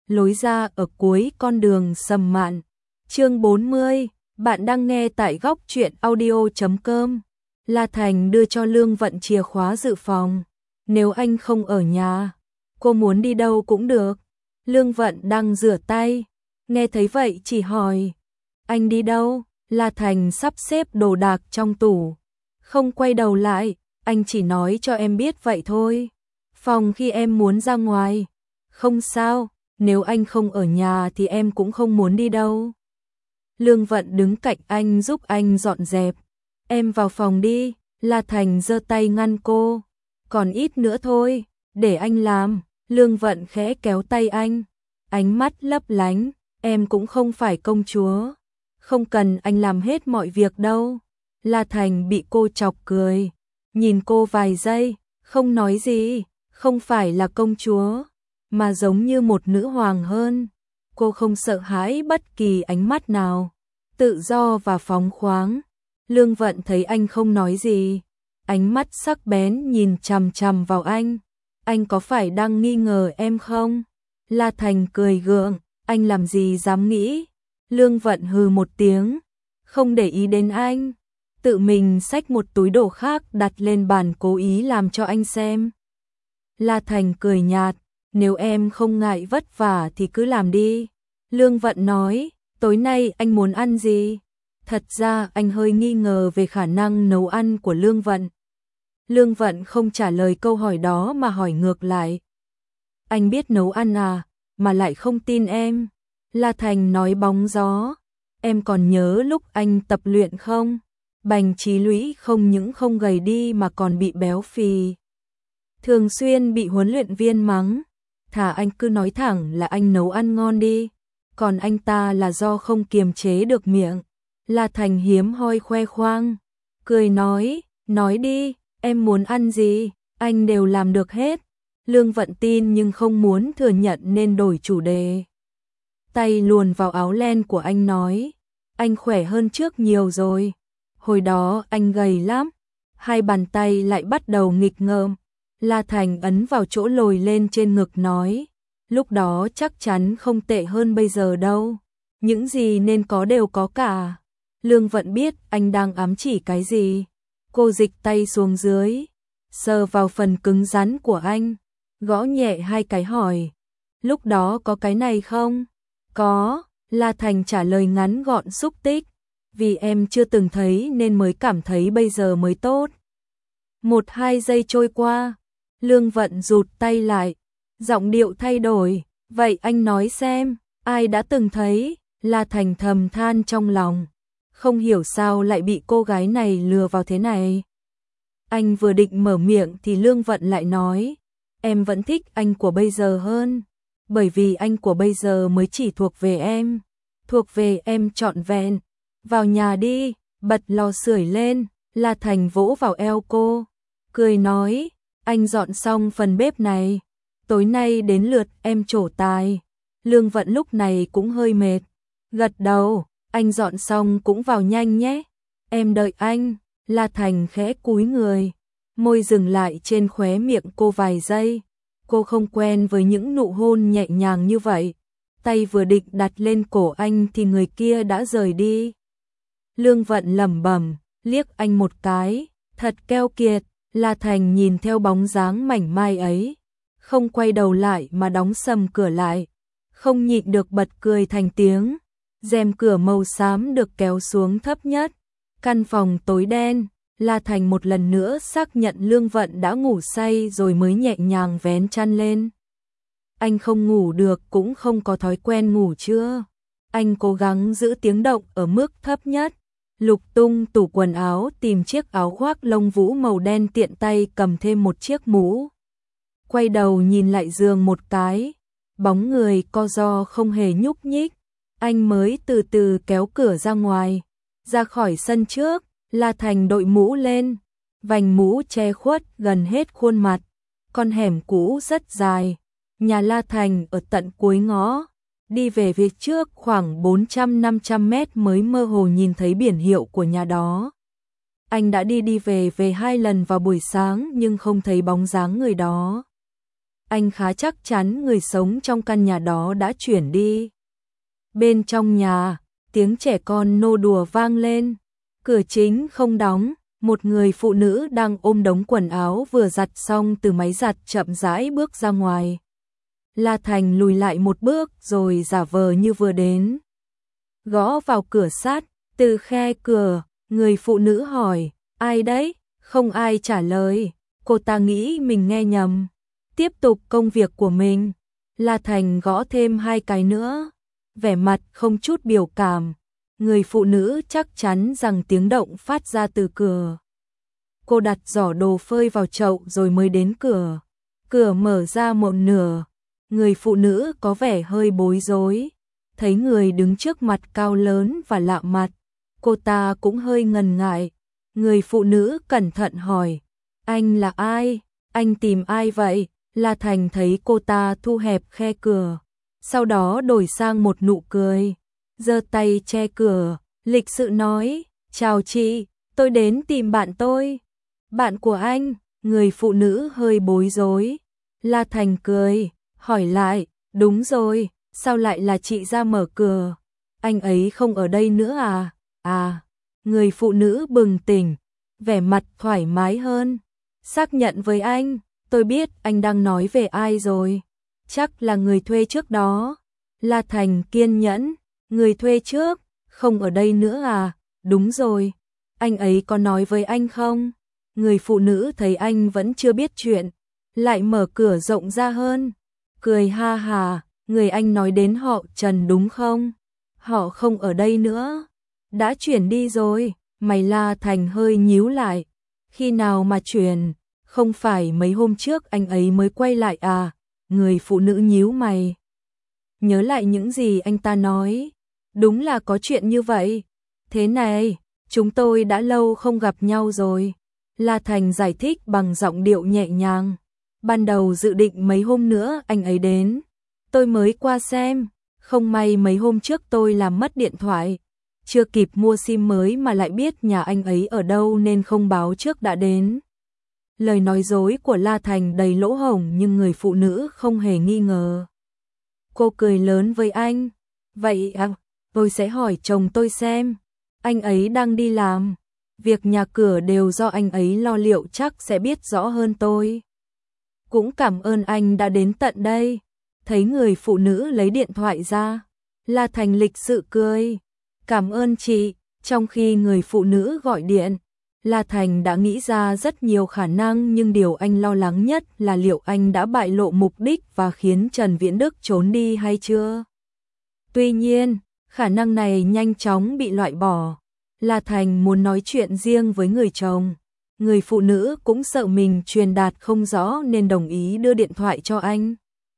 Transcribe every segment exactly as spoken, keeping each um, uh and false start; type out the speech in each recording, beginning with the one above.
lối ra ở cuối con đường Sầm Mạn. Chương bốn mươi, bạn đang nghe tại góc truyện audio chấm com. La Thành đưa cho Lương Vận chìa khóa dự phòng. Nếu anh không ở nhà, cô muốn đi đâu cũng được. Lương Vận đang rửa tay, nghe thấy vậy chỉ hỏi, anh đi đâu? La Thành sắp xếp đồ đạc trong tủ, không quay đầu lại, anh chỉ nói cho em biết vậy thôi. Phòng khi em muốn ra ngoài. Không sao, nếu anh không ở nhà thì em cũng không muốn đi đâu. Lương Vận đứng cạnh anh giúp anh dọn dẹp. Em vào phòng đi, La Thành giơ tay ngăn cô. Còn ít nữa thôi, để anh làm. Lương Vận khẽ kéo tay anh, ánh mắt lấp lánh, em cũng không phải công chúa. Không cần anh làm hết mọi việc đâu. La Thành bị cô chọc cười, nhìn cô vài giây, không nói gì, không phải là công chúa, mà giống như một nữ hoàng hơn. Cô không sợ hãi bất kỳ ánh mắt nào, tự do và phóng khoáng. Lương Vận thấy anh không nói gì, ánh mắt sắc bén nhìn chằm chằm vào anh. Anh có phải đang nghi ngờ em không? La Thành cười gượng, anh làm gì dám nghĩ. Lương Vận hừ một tiếng, không để ý đến anh, tự mình xách một túi đồ khác đặt lên bàn cố ý làm cho anh xem. La Thành cười nhạt, nếu em không ngại vất vả thì cứ làm đi. Lương Vận nói, tối nay anh muốn ăn gì? Thật ra anh hơi nghi ngờ về khả năng nấu ăn của Lương Vận. Lương Vận không trả lời câu hỏi đó mà hỏi ngược lại. Anh biết nấu ăn à, mà lại không tin em. La Thành nói bóng gió, em còn nhớ lúc anh tập luyện không? Bành Chí Lũy không những không gầy đi mà còn bị béo phì. Thường xuyên bị huấn luyện viên mắng, thà anh cứ nói thẳng là anh nấu ăn ngon đi, còn anh ta là do không kiềm chế được miệng. La Thành hiếm hoi khoe khoang, cười nói, nói đi, em muốn ăn gì, anh đều làm được hết. Lương Vận tin nhưng không muốn thừa nhận nên đổi chủ đề. Tay luồn vào áo len của anh nói, anh khỏe hơn trước nhiều rồi. Hồi đó anh gầy lắm. Hai bàn tay lại bắt đầu nghịch ngợm. La Thành ấn vào chỗ lồi lên trên ngực nói, lúc đó chắc chắn không tệ hơn bây giờ đâu. Những gì nên có đều có cả. Lương Vận biết anh đang ám chỉ cái gì. Cô dịch tay xuống dưới, sờ vào phần cứng rắn của anh, gõ nhẹ hai cái hỏi, lúc đó có cái này không? Có, La Thành trả lời ngắn gọn xúc tích, vì em chưa từng thấy nên mới cảm thấy bây giờ mới tốt. Một hai giây trôi qua, Lương Vận rụt tay lại, giọng điệu thay đổi, vậy anh nói xem, ai đã từng thấy? La Thành thầm than trong lòng, không hiểu sao lại bị cô gái này lừa vào thế này. Anh vừa định mở miệng thì Lương Vận lại nói, em vẫn thích anh của bây giờ hơn, bởi vì anh của bây giờ mới chỉ thuộc về em, thuộc về em trọn vẹn. Vào nhà đi, bật lò sưởi lên. La Thành vỗ vào eo cô, cười nói, anh dọn xong phần bếp này, tối nay đến lượt em trổ tài. Lương Vận lúc này cũng hơi mệt, gật đầu, anh dọn xong cũng vào nhanh nhé, em đợi anh. La Thành khẽ cúi người, môi dừng lại trên khóe miệng cô vài giây. Cô không quen với những nụ hôn nhẹ nhàng như vậy. Tay vừa định đặt lên cổ anh thì người kia đã rời đi. Lương Vận lẩm bẩm, liếc anh một cái, thật keo kiệt. La Thành nhìn theo bóng dáng mảnh mai ấy, không quay đầu lại mà đóng sầm cửa lại, không nhịn được bật cười thành tiếng. Rèm cửa màu xám được kéo xuống thấp nhất, căn phòng tối đen. La Thành một lần nữa xác nhận Lương Vận đã ngủ say rồi mới nhẹ nhàng vén chăn lên. Anh không ngủ được cũng không có thói quen ngủ trưa. Anh cố gắng giữ tiếng động ở mức thấp nhất, lục tung tủ quần áo tìm chiếc áo khoác lông vũ màu đen, tiện tay cầm thêm một chiếc mũ. Quay đầu nhìn lại giường một cái, bóng người co ro không hề nhúc nhích. Anh mới từ từ kéo cửa ra ngoài, ra khỏi sân trước. La Thành đội mũ lên, vành mũ che khuất gần hết khuôn mặt. Con hẻm cũ rất dài, nhà La Thành ở tận cuối ngõ. Đi về phía trước khoảng bốn trăm năm trăm mét mới mơ hồ nhìn thấy biển hiệu của nhà đó. Anh đã đi đi về về hai lần vào buổi sáng nhưng không thấy bóng dáng người đó. anh khá chắc chắn người sống trong căn nhà đó đã chuyển đi. Bên trong nhà, tiếng trẻ con nô đùa vang lên, cửa chính không đóng, một người phụ nữ đang ôm đống quần áo vừa giặt xong từ máy giặt chậm rãi bước ra ngoài. La Thành lùi lại một bước rồi giả vờ như vừa đến. Gõ vào cửa sát, từ khe cửa, người phụ nữ hỏi, ai đấy? Không ai trả lời, cô ta nghĩ mình nghe nhầm. Tiếp tục công việc của mình, La Thành gõ thêm hai cái nữa, vẻ mặt không chút biểu cảm. Người phụ nữ chắc chắn rằng tiếng động phát ra từ cửa. Cô đặt giỏ đồ phơi vào chậu rồi mới đến cửa. Cửa mở ra một nửa, người phụ nữ có vẻ hơi bối rối. Thấy người đứng trước mặt cao lớn và lạ mặt, cô ta cũng hơi ngần ngại. Người phụ nữ cẩn thận hỏi, anh là ai? Anh tìm ai vậy? La Thành thấy cô ta thu hẹp khe cửa, sau đó đổi sang một nụ cười, giơ tay che cửa, lịch sự nói, chào chị, tôi đến tìm bạn tôi. Bạn của anh? Người phụ nữ hơi bối rối. La Thành cười, hỏi lại, đúng rồi, sao lại là chị ra mở cửa? Anh ấy không ở đây nữa à? À, người phụ nữ bừng tỉnh, vẻ mặt thoải mái hơn. Xác nhận với anh, tôi biết anh đang nói về ai rồi. Chắc là người thuê trước đó. La Thành kiên nhẫn, người thuê trước, không ở đây nữa à? Đúng rồi, anh ấy có nói với anh không? Người phụ nữ thấy anh vẫn chưa biết chuyện, lại mở cửa rộng ra hơn, cười ha hà, người anh nói đến họ Trần đúng không? Họ không ở đây nữa, đã chuyển đi rồi. Mày La Thành hơi nhíu lại, khi nào mà chuyển? Không phải mấy hôm trước anh ấy mới quay lại à? Người phụ nữ nhíu mày, nhớ lại những gì anh ta nói, đúng là có chuyện như vậy. Thế này, chúng tôi đã lâu không gặp nhau rồi. La Thành giải thích bằng giọng điệu nhẹ nhàng. Ban đầu dự định mấy hôm nữa anh ấy đến, tôi mới qua xem, không may mấy hôm trước tôi làm mất điện thoại, chưa kịp mua sim mới mà lại biết nhà anh ấy ở đâu nên không báo trước đã đến. Lời nói dối của La Thành đầy lỗ hổng nhưng người phụ nữ không hề nghi ngờ. Cô cười lớn với anh, vậy à, tôi sẽ hỏi chồng tôi xem, anh ấy đang đi làm, việc nhà cửa đều do anh ấy lo liệu, chắc sẽ biết rõ hơn tôi. Cũng cảm ơn anh đã đến tận đây. Thấy người phụ nữ lấy điện thoại ra, La Thành lịch sự cười, cảm ơn chị. Trong khi người phụ nữ gọi điện, La Thành đã nghĩ ra rất nhiều khả năng, nhưng điều anh lo lắng nhất là liệu anh đã bại lộ mục đích và khiến Trần Viễn Đức trốn đi hay chưa. Tuy nhiên, khả năng này nhanh chóng bị loại bỏ. La Thành muốn nói chuyện riêng với người chồng. Người phụ nữ cũng sợ mình truyền đạt không rõ nên đồng ý đưa điện thoại cho anh.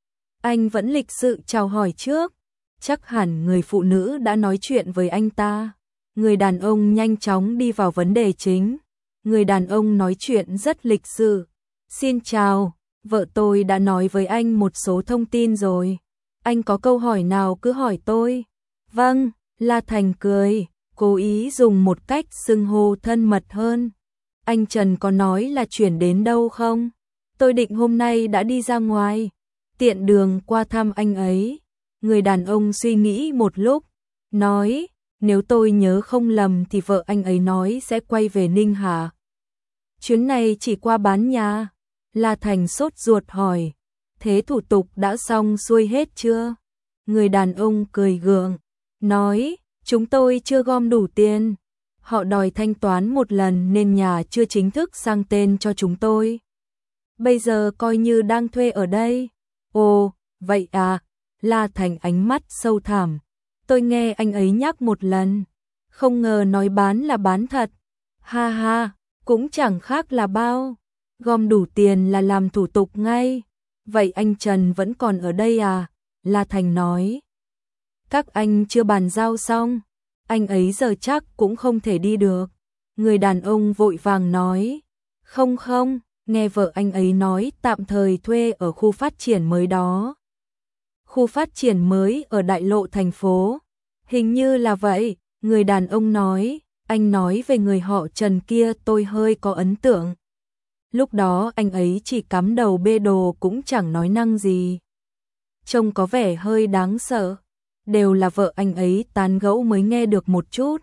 Anh vẫn lịch sự chào hỏi trước, chắc hẳn người phụ nữ đã nói chuyện với anh ta. Người đàn ông nhanh chóng đi vào vấn đề chính. Người đàn ông nói chuyện rất lịch sự. Xin chào, vợ tôi đã nói với anh một số thông tin rồi. Anh có câu hỏi nào cứ hỏi tôi. Vâng, La Thành cười, cố ý dùng một cách xưng hô thân mật hơn. Anh Trần có nói là chuyển đến đâu không? Tôi định hôm nay đã đi ra ngoài, tiện đường qua thăm anh ấy. Người đàn ông suy nghĩ một lúc, nói, nếu tôi nhớ không lầm thì vợ anh ấy nói sẽ quay về Ninh Hà. Chuyến này chỉ qua bán nhà. La Thành sốt ruột hỏi, thế thủ tục đã xong xuôi hết chưa? Người đàn ông cười gượng, nói, chúng tôi chưa gom đủ tiền. Họ đòi thanh toán một lần nên nhà chưa chính thức sang tên cho chúng tôi. Bây giờ coi như đang thuê ở đây. Ồ, vậy à? La Thành ánh mắt sâu thẳm. Tôi nghe anh ấy nhắc một lần, không ngờ nói bán là bán thật. Ha ha, cũng chẳng khác là bao. Gom đủ tiền là làm thủ tục ngay. Vậy anh Trần vẫn còn ở đây à? La Thành nói. Các anh chưa bàn giao xong, anh ấy giờ chắc cũng không thể đi được. Người đàn ông vội vàng nói. Không không, nghe vợ anh ấy nói tạm thời thuê ở khu phát triển mới đó. Khu phát triển mới ở đại lộ thành phố. Hình như là vậy, người đàn ông nói. Anh nói về người họ Trần kia tôi hơi có ấn tượng. Lúc đó anh ấy chỉ cắm đầu bê đồ cũng chẳng nói năng gì. Trông có vẻ hơi đáng sợ. Đều là vợ anh ấy tán gẫu mới nghe được một chút.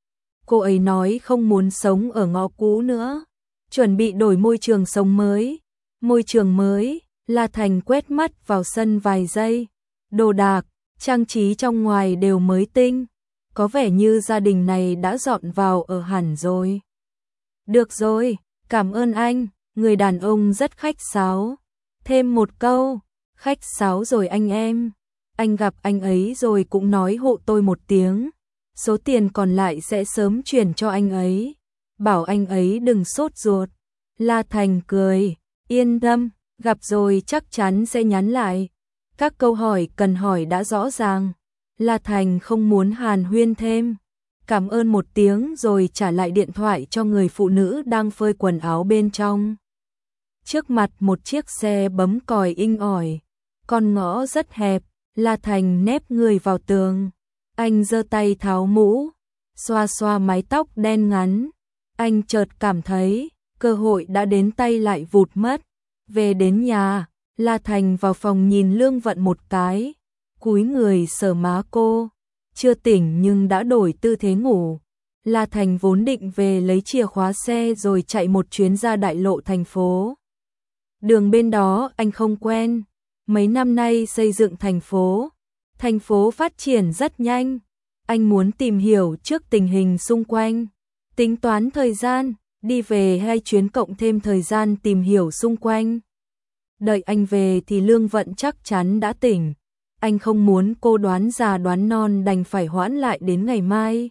Cô ấy nói không muốn sống ở ngõ cũ nữa, chuẩn bị đổi môi trường sống mới. Môi trường mới, La Thành quét mắt vào sân vài giây. Đồ đạc, trang trí trong ngoài đều mới tinh. Có vẻ như gia đình này đã dọn vào ở hẳn rồi. Được rồi, cảm ơn anh, người đàn ông rất khách sáo. Thêm một câu, khách sáo rồi anh em. Anh gặp anh ấy rồi cũng nói hộ tôi một tiếng. Số tiền còn lại sẽ sớm chuyển cho anh ấy. Bảo anh ấy đừng sốt ruột. La Thành cười, yên tâm, gặp rồi chắc chắn sẽ nhắn lại. Các câu hỏi cần hỏi đã rõ ràng. La Thành không muốn hàn huyên thêm. Cảm ơn một tiếng rồi trả lại điện thoại cho người phụ nữ đang phơi quần áo bên trong. Trước mặt một chiếc xe bấm còi inh ỏi. Con ngõ rất hẹp, La Thành nép người vào tường. Anh giơ tay tháo mũ, xoa xoa mái tóc đen ngắn. Anh chợt cảm thấy cơ hội đã đến tay lại vụt mất. Về đến nhà, La Thành vào phòng nhìn Lương Vận một cái, cúi người sờ má cô. Chưa tỉnh nhưng đã đổi tư thế ngủ. La Thành vốn định về lấy chìa khóa xe rồi chạy một chuyến ra đại lộ thành phố. Đường bên đó anh không quen. Mấy năm nay xây dựng thành phố, thành phố phát triển rất nhanh. Anh muốn tìm hiểu trước tình hình xung quanh, tính toán thời gian, đi về hai chuyến cộng thêm thời gian tìm hiểu xung quanh. Đợi anh về thì Lương Vận chắc chắn đã tỉnh. Anh không muốn cô đoán già đoán non đành phải hoãn lại đến ngày mai.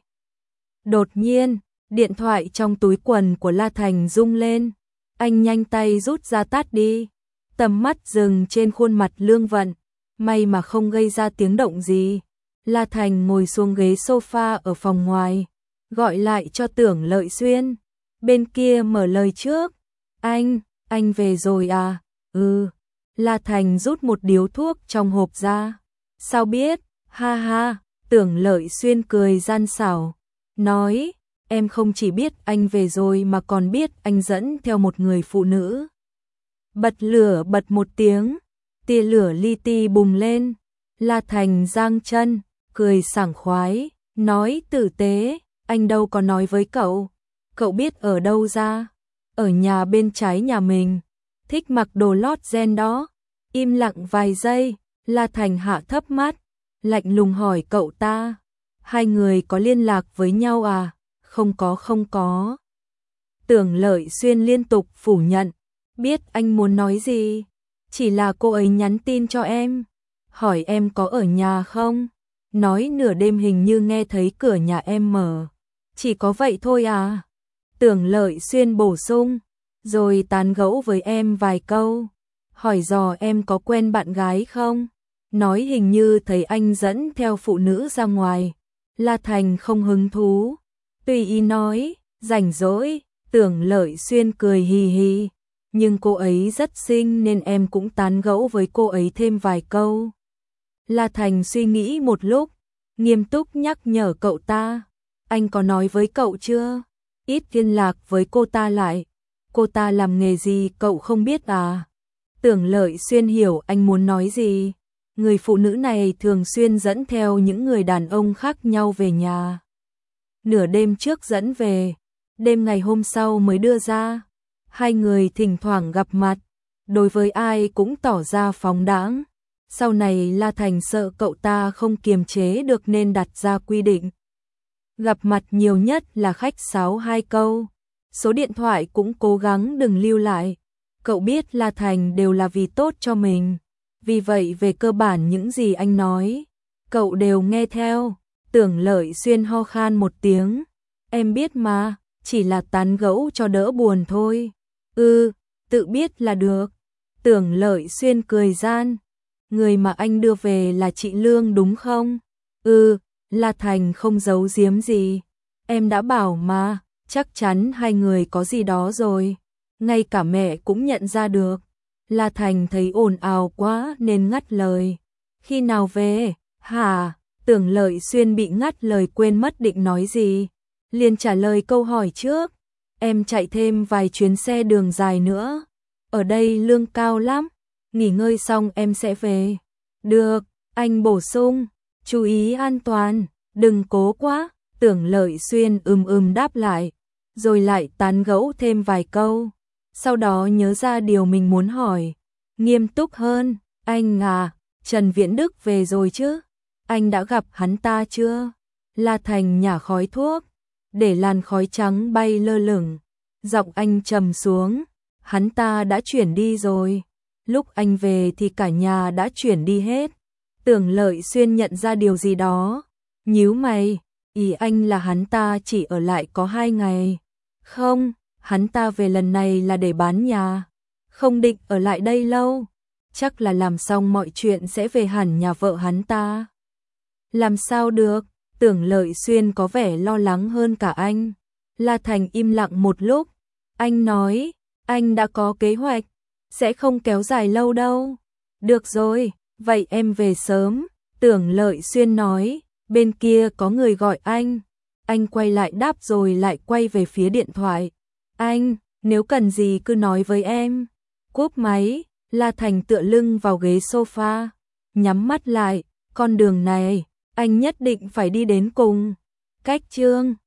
Đột nhiên, điện thoại trong túi quần của La Thành rung lên. Anh nhanh tay rút ra tắt đi. Tầm mắt dừng trên khuôn mặt Lương Vận. May mà không gây ra tiếng động gì. La Thành ngồi xuống ghế sofa ở phòng ngoài. Gọi lại cho Tưởng Lợi Xuyên. Bên kia mở lời trước. Anh, anh về rồi à? Ừ. La Thành rút một điếu thuốc trong hộp ra. Sao biết? Ha ha. Tưởng Lợi Xuyên cười gian xảo. Nói, em không chỉ biết anh về rồi mà còn biết anh dẫn theo một người phụ nữ. Bật lửa bật một tiếng. Tia lửa li ti bùng lên. La Thành giang chân, cười sảng khoái. Nói tử tế, anh đâu có nói với cậu. Cậu biết ở đâu ra? Ở nhà bên trái nhà mình. Thích mặc đồ lót gen đó. Im lặng vài giây, La Thành hạ thấp mắt, lạnh lùng hỏi cậu ta. Hai người có liên lạc với nhau à? Không có không có. Tưởng Lợi Xuyên liên tục phủ nhận. Biết anh muốn nói gì. Chỉ là cô ấy nhắn tin cho em. Hỏi em có ở nhà không? Nói nửa đêm hình như nghe thấy cửa nhà em mở. Chỉ có vậy thôi à? Tưởng Lợi Xuyên bổ sung. Rồi tán gẫu với em vài câu. Hỏi dò em có quen bạn gái không? Nói hình như thấy anh dẫn theo phụ nữ ra ngoài. La Thành không hứng thú. Tùy ý nói, rảnh rỗi. Tưởng Lợi Xuyên cười hì hì. Nhưng cô ấy rất xinh nên em cũng tán gẫu với cô ấy thêm vài câu. La Thành suy nghĩ một lúc, nghiêm túc nhắc nhở cậu ta. Anh có nói với cậu chưa? Ít liên lạc với cô ta lại. Cô ta làm nghề gì cậu không biết à? Tưởng Lợi Xuyên hiểu anh muốn nói gì. Người phụ nữ này thường xuyên dẫn theo những người đàn ông khác nhau về nhà. Nửa đêm trước dẫn về, đêm ngày hôm sau mới đưa ra. Hai người thỉnh thoảng gặp mặt, đối với ai cũng tỏ ra phóng đãng. Sau này La Thành sợ cậu ta không kiềm chế được nên đặt ra quy định. Gặp mặt nhiều nhất là khách sáo hai câu. Số điện thoại cũng cố gắng đừng lưu lại. Cậu biết La Thành đều là vì tốt cho mình. Vì vậy về cơ bản những gì anh nói, cậu đều nghe theo. Tưởng Lợi Xuyên ho khan một tiếng. Em biết mà, chỉ là tán gẫu cho đỡ buồn thôi. Ừ, tự biết là được. Tưởng Lợi Xuyên cười gian. Người mà anh đưa về là chị Lương đúng không? Ừ, La Thành không giấu giếm gì. Em đã bảo mà, chắc chắn hai người có gì đó rồi. Ngay cả mẹ cũng nhận ra được. La Thành thấy ồn ào quá nên ngắt lời. Khi nào về? Hả? Tưởng Lợi Xuyên bị ngắt lời quên mất định nói gì. Liền trả lời câu hỏi trước. em chạy thêm vài chuyến xe đường dài nữa. Ở đây lương cao lắm, nghỉ ngơi xong em sẽ về. Được, anh bổ sung, chú ý an toàn, đừng cố quá. Tưởng Lợi Xuyên ừm ừm đáp lại, rồi lại tán gẫu thêm vài câu. Sau đó nhớ ra điều mình muốn hỏi, nghiêm túc hơn, anh à, Trần Viễn Đức về rồi chứ? Anh đã gặp hắn ta chưa? La Thành nhả khói thuốc, để làn khói trắng bay lơ lửng. Giọng anh trầm xuống, hắn ta đã chuyển đi rồi. Lúc anh về thì cả nhà đã chuyển đi hết. Tưởng Lợi Xuyên nhận ra điều gì đó, nhíu mày, ý anh là hắn ta chỉ ở lại có hai ngày. Không, hắn ta về lần này là để bán nhà, không định ở lại đây lâu. Chắc là làm xong mọi chuyện sẽ về hẳn nhà vợ hắn ta. Làm sao được, Tưởng Lợi Xuyên có vẻ lo lắng hơn cả anh. La Thành im lặng một lúc, anh nói, anh đã có kế hoạch, sẽ không kéo dài lâu đâu. Được rồi, vậy em về sớm, Tưởng Lợi Xuyên nói, bên kia có người gọi anh. Anh quay lại đáp rồi lại quay về phía điện thoại. Anh, nếu cần gì cứ nói với em. Cúp máy, La Thành tựa lưng vào ghế sofa, nhắm mắt lại, con đường này, anh nhất định phải đi đến cùng. Cách chương